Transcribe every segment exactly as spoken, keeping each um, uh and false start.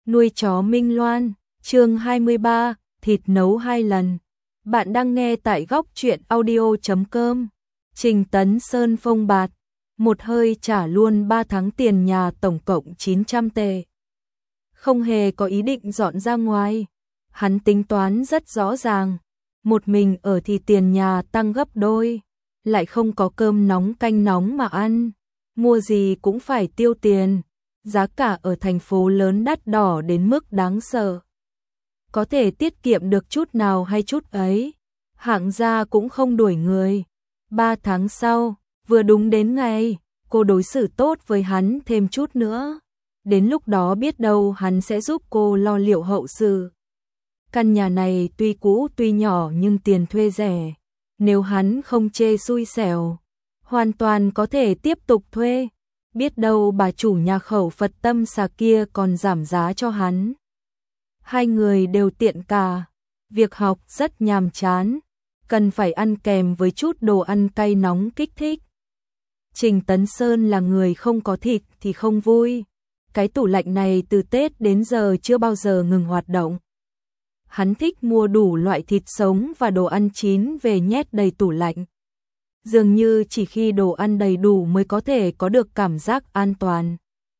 Nuôi chó Minh Loan, chương hai mươi ba, thịt nấu hai lần. Bạn đang nghe tại góc truyện audio chấm com. Trình Tấn Sơn phông bạt, một hơi trả luôn ba tháng tiền nhà tổng cộng chín trăm tệ. Không hề có ý định dọn ra ngoài. Hắn tính toán rất rõ ràng. Một mình ở thì tiền nhà tăng gấp đôi. Lại không có cơm nóng canh nóng mà ăn. Mua gì cũng phải tiêu tiền. Giá cả ở thành phố lớn đắt đỏ đến mức đáng sợ. Có thể tiết kiệm được chút nào hay chút ấy. Hạng gia cũng không đuổi người. Ba tháng sau, vừa đúng đến ngày, cô đối xử tốt với hắn thêm chút nữa. Đến lúc đó biết đâu hắn sẽ giúp cô lo liệu hậu sự. Căn nhà này tuy cũ tuy nhỏ nhưng tiền thuê rẻ. Nếu hắn không chê xui xẻo, hoàn toàn có thể tiếp tục thuê. Biết đâu bà chủ nhà khẩu Phật Tâm xà kia còn giảm giá cho hắn. Hai người đều tiện cả. Việc học rất nhàm chán, cần phải ăn kèm với chút đồ ăn cay nóng kích thích. Trình Tấn Sơn là người không có thịt thì không vui. Cái tủ lạnh này từ Tết đến giờ chưa bao giờ ngừng hoạt động. Hắn thích mua đủ loại thịt sống và đồ ăn chín về nhét đầy tủ lạnh. Dường như chỉ khi đồ ăn đầy đủ mới có thể có được cảm giác an toàn.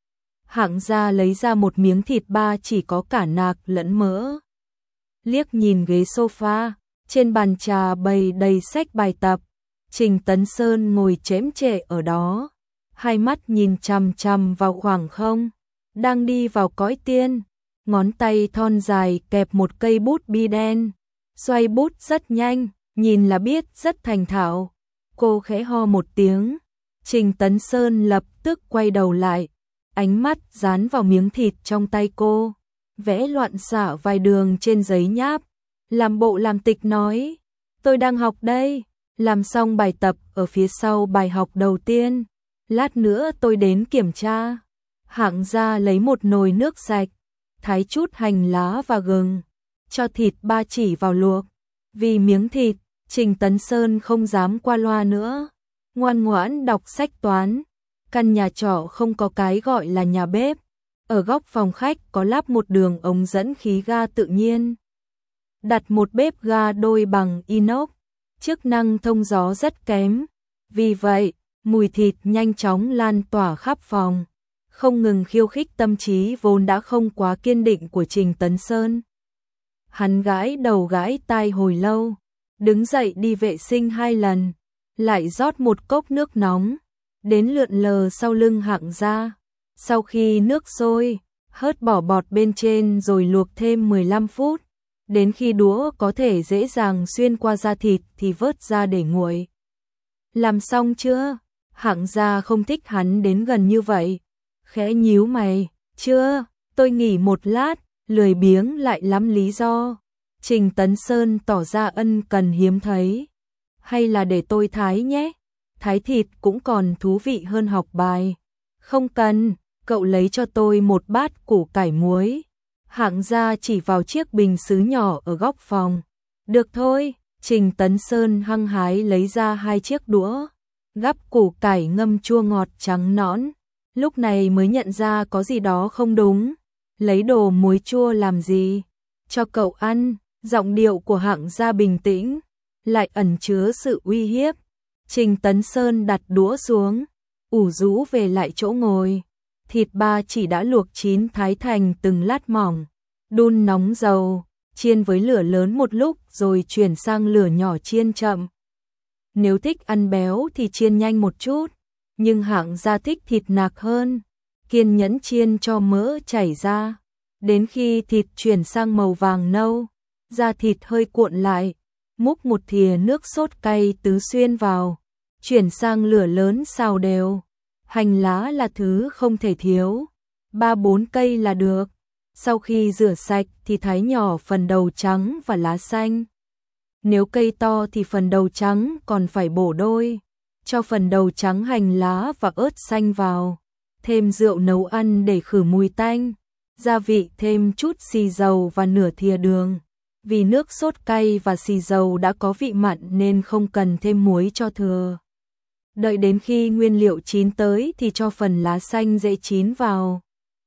Hạng gia lấy ra một miếng thịt ba chỉ có cả nạc lẫn mỡ. Liếc nhìn ghế sofa, trên bàn trà bày đầy sách bài tập. Trình Tấn Sơn ngồi chễm chệ ở đó, hai mắt nhìn chằm chằm vào khoảng không, đang đi vào cõi tiên. Ngón tay thon dài kẹp một cây bút bi đen, xoay bút rất nhanh, nhìn là biết rất thành thạo. Cô khẽ ho một tiếng, Trình Tấn Sơn lập tức quay đầu lại, ánh mắt dán vào miếng thịt trong tay cô, vẽ loạn xạ vài đường trên giấy nháp, làm bộ làm tịch nói, tôi đang học đây, làm xong bài tập ở phía sau bài học đầu tiên, lát nữa tôi đến kiểm tra. Hạng gia lấy một nồi nước sạch, thái chút hành lá và gừng, cho thịt ba chỉ vào luộc. Vì miếng thịt, Trình Tấn Sơn không dám qua loa nữa, ngoan ngoãn đọc sách toán. Căn nhà trọ không có cái gọi là nhà bếp, ở góc phòng khách có lắp một đường ống dẫn khí ga tự nhiên. Đặt một bếp ga đôi bằng inox, chức năng thông gió rất kém, vì vậy mùi thịt nhanh chóng lan tỏa khắp phòng, không ngừng khiêu khích tâm trí vốn đã không quá kiên định của Trình Tấn Sơn. Hắn gãi đầu gãi tai hồi lâu, đứng dậy đi vệ sinh hai lần, lại rót một cốc nước nóng, đến lượn lờ sau lưng Hạng gia. Sau khi nước sôi, hớt bỏ bọt bên trên rồi luộc thêm mười lăm phút, đến khi đũa có thể dễ dàng xuyên qua da thịt thì vớt ra để nguội. Làm xong chưa? Hạng gia không thích hắn đến gần như vậy, khẽ nhíu mày, chưa, tôi nghỉ một lát, lười biếng lại lắm lý do. Trình Tấn Sơn tỏ ra ân cần hiếm thấy, hay là để tôi thái nhé, thái thịt cũng còn thú vị hơn học bài. Không cần, cậu lấy cho tôi một bát củ cải muối. Hạng gia chỉ vào chiếc bình sứ nhỏ ở góc phòng. Được thôi, Trình Tấn Sơn hăng hái lấy ra hai chiếc đũa, gắp củ cải ngâm chua ngọt trắng nõn. Lúc này mới nhận ra có gì đó không đúng. Lấy đồ muối chua làm gì? Cho cậu ăn. Giọng điệu của Hạng gia bình tĩnh, lại ẩn chứa sự uy hiếp. Trình Tấn Sơn đặt đũa xuống, ủ rũ về lại chỗ ngồi. Thịt ba chỉ đã luộc chín thái thành từng lát mỏng, đun nóng dầu, chiên với lửa lớn một lúc rồi chuyển sang lửa nhỏ chiên chậm. Nếu thích ăn béo thì chiên nhanh một chút, nhưng Hạng gia thích thịt nạc hơn, kiên nhẫn chiên cho mỡ chảy ra, đến khi thịt chuyển sang màu vàng nâu, da thịt hơi cuộn lại, múc một thìa nước sốt cay tứ xuyên vào, chuyển sang lửa lớn xào đều. Hành lá là thứ không thể thiếu, ba bốn cây là được. Sau khi rửa sạch thì thái nhỏ phần đầu trắng và lá xanh. Nếu cây to thì phần đầu trắng còn phải bổ đôi, cho phần đầu trắng hành lá và ớt xanh vào, thêm rượu nấu ăn để khử mùi tanh, gia vị thêm chút xì dầu và nửa thìa đường. Vì nước sốt cay và xì dầu đã có vị mặn nên không cần thêm muối cho thừa. Đợi đến khi nguyên liệu chín tới thì cho phần lá xanh dễ chín vào.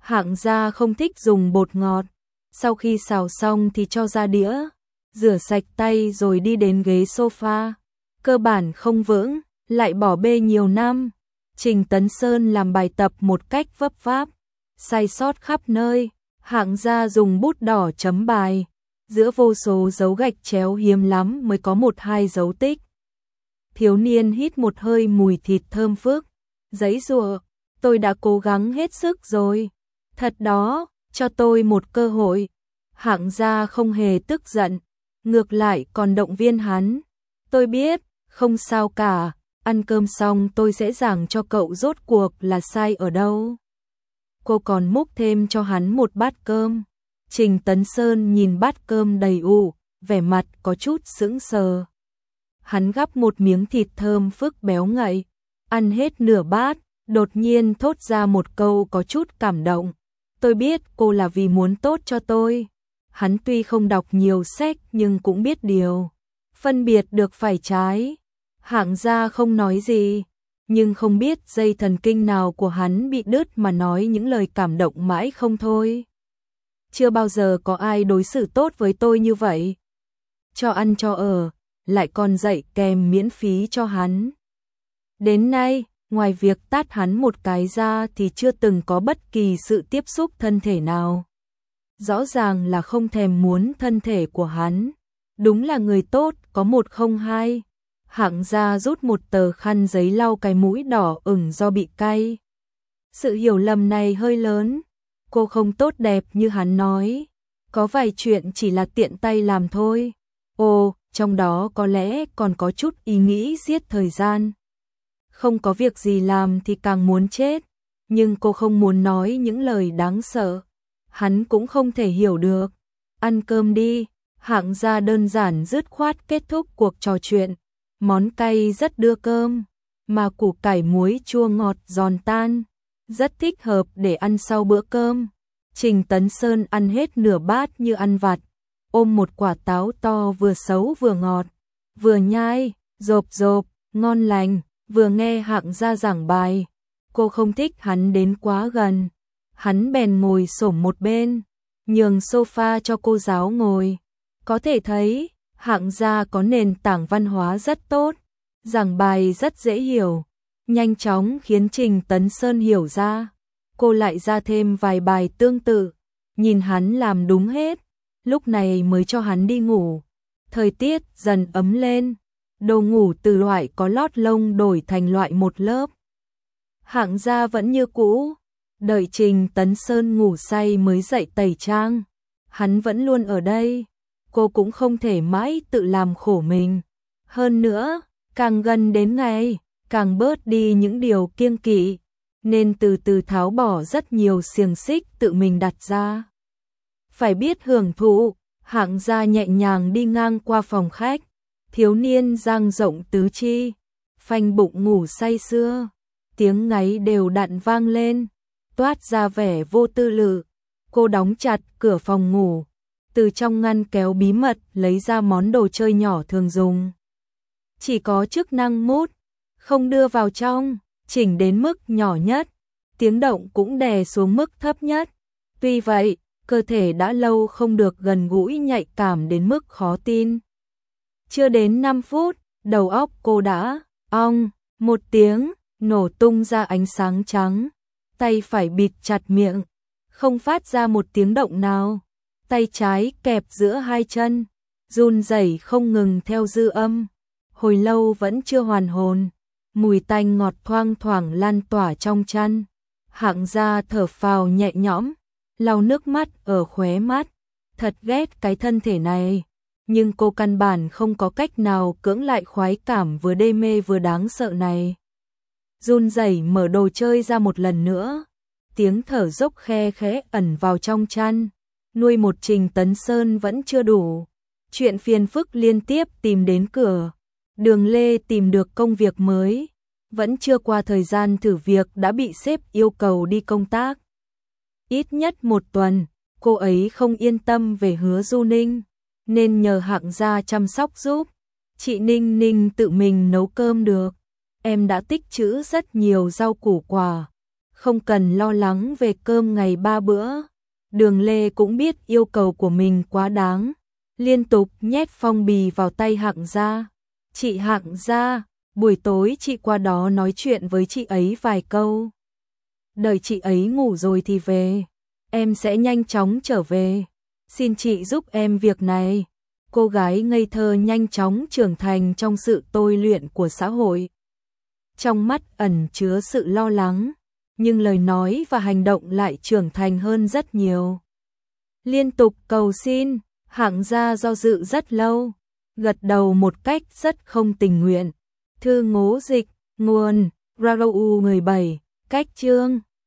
Hạng gia không thích dùng bột ngọt, sau khi xào xong thì cho ra đĩa, rửa sạch tay rồi đi đến ghế sofa. Cơ bản không vững, lại bỏ bê nhiều năm. Trình Tấn Sơn làm bài tập một cách vấp váp, sai sót khắp nơi. Hạng gia dùng bút đỏ chấm bài, giữa vô số dấu gạch chéo hiếm lắm mới có một hai dấu tích. Thiếu niên hít một hơi mùi thịt thơm phức, giãy giụa, tôi đã cố gắng hết sức rồi. Thật đó, cho tôi một cơ hội. Hạng gia không hề tức giận, ngược lại còn động viên hắn. Tôi biết, không sao cả, ăn cơm xong tôi sẽ giảng cho cậu rốt cuộc là sai ở đâu. Cô còn múc thêm cho hắn một bát cơm. Trình Tấn Sơn nhìn bát cơm đầy ụ, vẻ mặt có chút sững sờ. Hắn gắp một miếng thịt thơm phức béo ngậy, ăn hết nửa bát, đột nhiên thốt ra một câu có chút cảm động. Tôi biết cô là vì muốn tốt cho tôi. Hắn tuy không đọc nhiều sách nhưng cũng biết điều, phân biệt được phải trái. Hạng gia không nói gì, nhưng không biết dây thần kinh nào của hắn bị đứt mà nói những lời cảm động mãi không thôi. Chưa bao giờ có ai đối xử tốt với tôi như vậy. Cho ăn cho ở, lại còn dạy kèm miễn phí cho hắn. Đến nay, ngoài việc tát hắn một cái ra thì chưa từng có bất kỳ sự tiếp xúc thân thể nào. Rõ ràng là không thèm muốn thân thể của hắn. Đúng là người tốt, có một không hai. Hạng gia rút một tờ khăn giấy lau cái mũi đỏ ửng do bị cay. Sự hiểu lầm này hơi lớn. Cô không tốt đẹp như hắn nói. Có vài chuyện chỉ là tiện tay làm thôi. Ồ, trong đó có lẽ còn có chút ý nghĩ giết thời gian. Không có việc gì làm thì càng muốn chết. Nhưng cô không muốn nói những lời đáng sợ. Hắn cũng không thể hiểu được. Ăn cơm đi. Hạng gia đơn giản dứt khoát kết thúc cuộc trò chuyện. Món cay rất đưa cơm, mà củ cải muối chua ngọt giòn tan, rất thích hợp để ăn sau bữa cơm. Trình Tấn Sơn ăn hết nửa bát như ăn vặt, ôm một quả táo to vừa xấu vừa ngọt, vừa nhai, rộp rộp, ngon lành, vừa nghe Hạng gia giảng bài. Cô không thích hắn đến quá gần, hắn bèn ngồi xổm một bên, nhường sofa cho cô giáo ngồi. Có thể thấy, Hạng gia có nền tảng văn hóa rất tốt, giảng bài rất dễ hiểu, nhanh chóng khiến Trình Tấn Sơn hiểu ra. Cô lại ra thêm vài bài tương tự, nhìn hắn làm đúng hết, lúc này mới cho hắn đi ngủ. Thời tiết dần ấm lên, đồ ngủ từ loại có lót lông đổi thành loại một lớp. Hạng gia vẫn như cũ, đợi Trình Tấn Sơn ngủ say mới dậy tẩy trang. Hắn vẫn luôn ở đây. Cô cũng không thể mãi tự làm khổ mình. Hơn nữa, càng gần đến ngày, càng bớt đi những điều kiêng kỵ, nên từ từ tháo bỏ rất nhiều xiềng xích tự mình đặt ra. Phải biết hưởng thụ. Hạng gia nhẹ nhàng đi ngang qua phòng khách, thiếu niên dang rộng tứ chi, phanh bụng ngủ say sưa, tiếng ngáy đều đặn vang lên, toát ra vẻ vô tư lự. Cô đóng chặt cửa phòng ngủ, từ trong ngăn kéo bí mật lấy ra món đồ chơi nhỏ thường dùng. Chỉ có chức năng mút, không đưa vào trong, chỉnh đến mức nhỏ nhất, tiếng động cũng đè xuống mức thấp nhất. Tuy vậy, cơ thể đã lâu không được gần gũi nhạy cảm đến mức khó tin. Chưa đến năm phút, đầu óc cô đã, ong, một tiếng, nổ tung ra ánh sáng trắng. Tay phải bịt chặt miệng, không phát ra một tiếng động nào. Tay trái kẹp giữa hai chân, run rẩy không ngừng theo dư âm. Hồi lâu vẫn chưa hoàn hồn, mùi tanh ngọt thoang thoảng lan tỏa trong chăn. Hạng gia thở phào nhẹ nhõm, lau nước mắt ở khóe mắt. Thật ghét cái thân thể này, nhưng cô căn bản không có cách nào cưỡng lại khoái cảm vừa đê mê vừa đáng sợ này. Run rẩy mở đồ chơi ra một lần nữa, tiếng thở dốc khe khẽ ẩn vào trong chăn. Nuôi một Trình Tấn Sơn vẫn chưa đủ, chuyện phiền phức liên tiếp tìm đến cửa. Đường Lê tìm được công việc mới, vẫn chưa qua thời gian thử việc đã bị sếp yêu cầu đi công tác. Ít nhất một tuần, cô ấy không yên tâm về Hứa Du Ninh, nên nhờ Hạng gia chăm sóc giúp. Chị Ninh Ninh tự mình nấu cơm được, em đã tích trữ rất nhiều rau củ quả, không cần lo lắng về cơm ngày ba bữa. Đường Lê cũng biết yêu cầu của mình quá đáng, liên tục nhét phong bì vào tay Hạng Gia. Chị Hạng Gia, buổi tối chị qua đó nói chuyện với chị ấy vài câu. Đợi chị ấy ngủ rồi thì về, em sẽ nhanh chóng trở về. Xin chị giúp em việc này. Cô gái ngây thơ nhanh chóng trưởng thành trong sự tôi luyện của xã hội. Trong mắt ẩn chứa sự lo lắng, nhưng lời nói và hành động lại trưởng thành hơn rất nhiều. Liên tục cầu xin, Hạng Gia do dự rất lâu, gật đầu một cách rất không tình nguyện. Thư ngố dịch, nguồn, Radio mười bảy, cách chương.